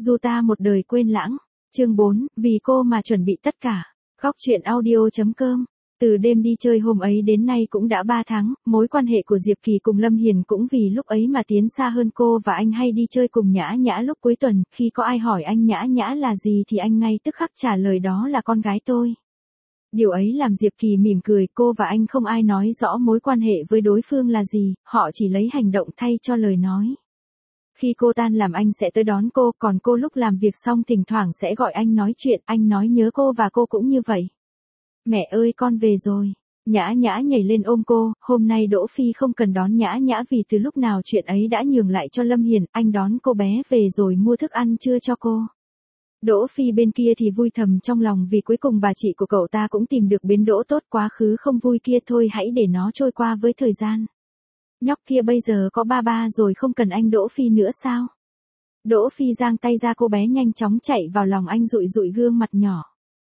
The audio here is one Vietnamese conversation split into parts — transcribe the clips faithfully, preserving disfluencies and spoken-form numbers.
Dù ta một đời quên lãng. Chương bốn, vì cô mà chuẩn bị tất cả. Góc truyện audio.com. Từ đêm đi chơi hôm ấy đến nay cũng đã ba tháng, mối quan hệ của Diệp Kỳ cùng Lâm Hiền cũng vì lúc ấy mà tiến xa hơn. Cô và anh hay đi chơi cùng Nhã Nhã lúc cuối tuần, khi có ai hỏi anh Nhã Nhã là gì thì anh ngay tức khắc trả lời đó là con gái tôi. Điều ấy làm Diệp Kỳ mỉm cười, cô và anh không ai nói rõ mối quan hệ với đối phương là gì, họ chỉ lấy hành động thay cho lời nói. Khi cô tan làm anh sẽ tới đón cô, còn cô lúc làm việc xong thỉnh thoảng sẽ gọi anh nói chuyện, anh nói nhớ cô và cô cũng như vậy. Mẹ ơi con về rồi. Nhã Nhã nhảy lên ôm cô, hôm nay Đỗ Phi không cần đón Nhã Nhã vì từ lúc nào chuyện ấy đã nhường lại cho Lâm Hiền, anh đón cô bé về rồi mua thức ăn trưa cho cô. Đỗ Phi bên kia thì vui thầm trong lòng vì cuối cùng bà chị của cậu ta cũng tìm được bến đỗ tốt, quá khứ không vui kia thôi hãy để nó trôi qua với thời gian. Nhóc kia bây giờ có ba ba rồi, không cần anh Đỗ Phi nữa sao? Đỗ Phi giang tay ra, cô bé nhanh chóng chạy vào lòng anh dụi dụi gương mặt nhỏ.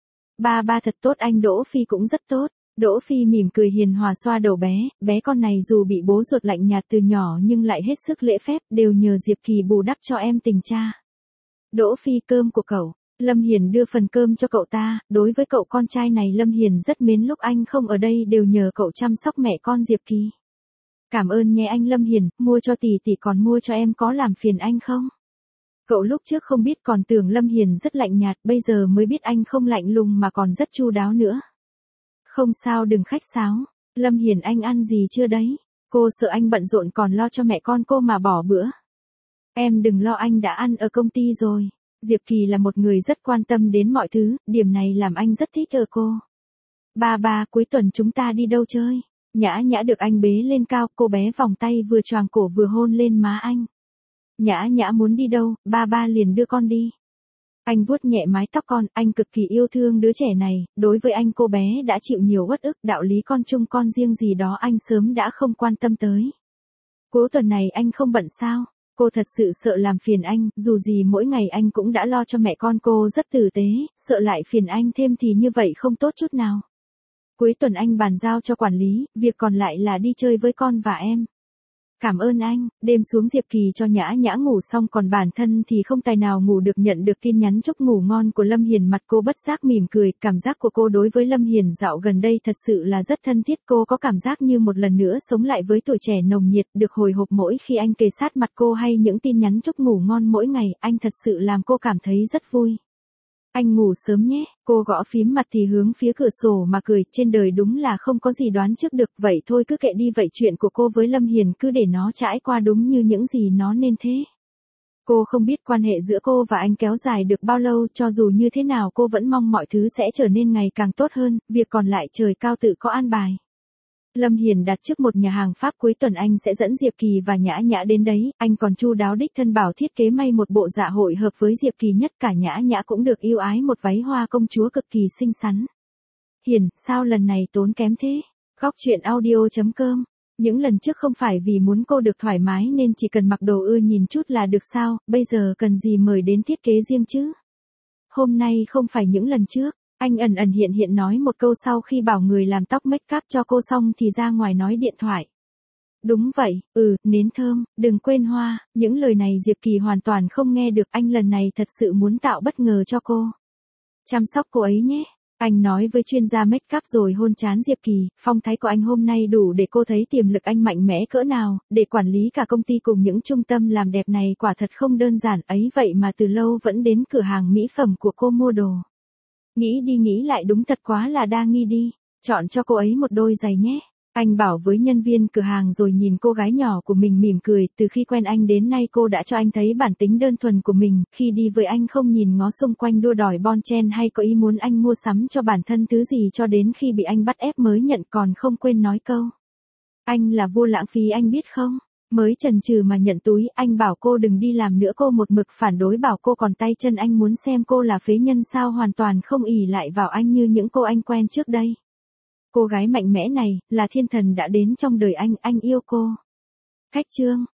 Ba ba thật tốt, anh Đỗ Phi cũng rất tốt. Đỗ Phi mỉm cười hiền hòa xoa đầu bé, bé con này dù bị bố ruột lạnh nhạt từ nhỏ nhưng lại hết sức lễ phép, đều nhờ Diệp Kỳ bù đắp cho em tình cha. Đỗ Phi, cơm của cậu. Lâm Hiền đưa phần cơm cho cậu ta, đối với cậu con trai này Lâm Hiền rất mến, lúc anh không ở đây đều nhờ cậu chăm sóc mẹ con Diệp Kỳ. Cảm ơn nhé anh Lâm Hiền, mua cho tỷ tỷ còn mua cho em có làm phiền anh không? Cậu lúc trước không biết còn tưởng Lâm Hiền rất lạnh nhạt, bây giờ mới biết anh không lạnh lùng mà còn rất chu đáo nữa. Không sao, đừng khách sáo. Lâm Hiền, anh ăn gì chưa đấy? Cô sợ anh bận rộn còn lo cho mẹ con cô mà bỏ bữa. Em đừng lo, anh đã ăn ở công ty rồi. Diệp Kỳ là một người rất quan tâm đến mọi thứ, điểm này làm anh rất thích ở cô. Ba ba, cuối tuần chúng ta đi đâu chơi? Nhã Nhã được anh bế lên cao, cô bé vòng tay vừa choàng cổ vừa hôn lên má anh. Nhã Nhã muốn đi đâu, ba ba liền đưa con đi. Anh vuốt nhẹ mái tóc con, anh cực kỳ yêu thương đứa trẻ này, đối với anh cô bé đã chịu nhiều uất ức, đạo lý con chung con riêng gì đó anh sớm đã không quan tâm tới. Cuối tuần này anh không bận sao? Cô thật sự sợ làm phiền anh, dù gì mỗi ngày anh cũng đã lo cho mẹ con cô rất tử tế, sợ lại phiền anh thêm thì như vậy không tốt chút nào. Cuối tuần anh bàn giao cho quản lý, việc còn lại là đi chơi với con và em. Cảm ơn anh. Đêm xuống Diệp Kỳ cho Nhã Nhã ngủ xong, còn bản thân thì không tài nào ngủ được, nhận được tin nhắn chúc ngủ ngon của Lâm Hiền, mặt cô bất giác mỉm cười, cảm giác của cô đối với Lâm Hiền dạo gần đây thật sự là rất thân thiết, cô có cảm giác như một lần nữa sống lại với tuổi trẻ nồng nhiệt, được hồi hộp mỗi khi anh kề sát mặt cô hay những tin nhắn chúc ngủ ngon mỗi ngày, anh thật sự làm cô cảm thấy rất vui. Anh ngủ sớm nhé, cô gõ phím mặt thì hướng phía cửa sổ mà cười, trên đời đúng là không có gì đoán trước được, vậy thôi cứ kệ đi, vậy chuyện của cô với Lâm Hiền cứ để nó trải qua đúng như những gì nó nên thế. Cô không biết quan hệ giữa cô và anh kéo dài được bao lâu, cho dù như thế nào cô vẫn mong mọi thứ sẽ trở nên ngày càng tốt hơn, việc còn lại trời cao tự có an bài. Lâm Hiền đặt trước một nhà hàng Pháp, cuối tuần anh sẽ dẫn Diệp Kỳ và Nhã Nhã đến đấy, anh còn chu đáo đích thân bảo thiết kế may một bộ dạ hội hợp với Diệp Kỳ nhất, cả Nhã Nhã cũng được ưu ái một váy hoa công chúa cực kỳ xinh xắn. Hiền, sao lần này tốn kém thế? Góc truyện audio.com. Những lần trước không phải vì muốn cô được thoải mái nên chỉ cần mặc đồ ưa nhìn chút là được sao, bây giờ cần gì mời đến thiết kế riêng chứ? Hôm nay không phải những lần trước. Anh ẩn ẩn hiện hiện nói một câu sau khi bảo người làm tóc make up cho cô xong thì ra ngoài nói điện thoại. Đúng vậy, ừ, nến thơm, đừng quên hoa, những lời này Diệp Kỳ hoàn toàn không nghe được, anh lần này thật sự muốn tạo bất ngờ cho cô. Chăm sóc cô ấy nhé. Anh nói với chuyên gia make up rồi hôn trán Diệp Kỳ, phong thái của anh hôm nay đủ để cô thấy tiềm lực anh mạnh mẽ cỡ nào, để quản lý cả công ty cùng những trung tâm làm đẹp này quả thật không đơn giản, ấy vậy mà từ lâu vẫn đến cửa hàng mỹ phẩm của cô mua đồ. Nghĩ đi nghĩ lại đúng thật quá là đa nghi đi, chọn cho cô ấy một đôi giày nhé. Anh bảo với nhân viên cửa hàng rồi nhìn cô gái nhỏ của mình mỉm cười, từ khi quen anh đến nay cô đã cho anh thấy bản tính đơn thuần của mình, khi đi với anh không nhìn ngó xung quanh đua đòi bon chen hay có ý muốn anh mua sắm cho bản thân thứ gì, cho đến khi bị anh bắt ép mới nhận, còn không quên nói câu. Anh là vua lãng phí anh biết không? Mới chần chừ mà nhận túi, anh bảo cô đừng đi làm nữa, cô một mực phản đối bảo cô còn tay chân, anh muốn xem cô là phế nhân sao, hoàn toàn không ỷ lại vào anh như những cô anh quen trước đây. Cô gái mạnh mẽ này, là thiên thần đã đến trong đời anh, anh yêu cô. Khách trương.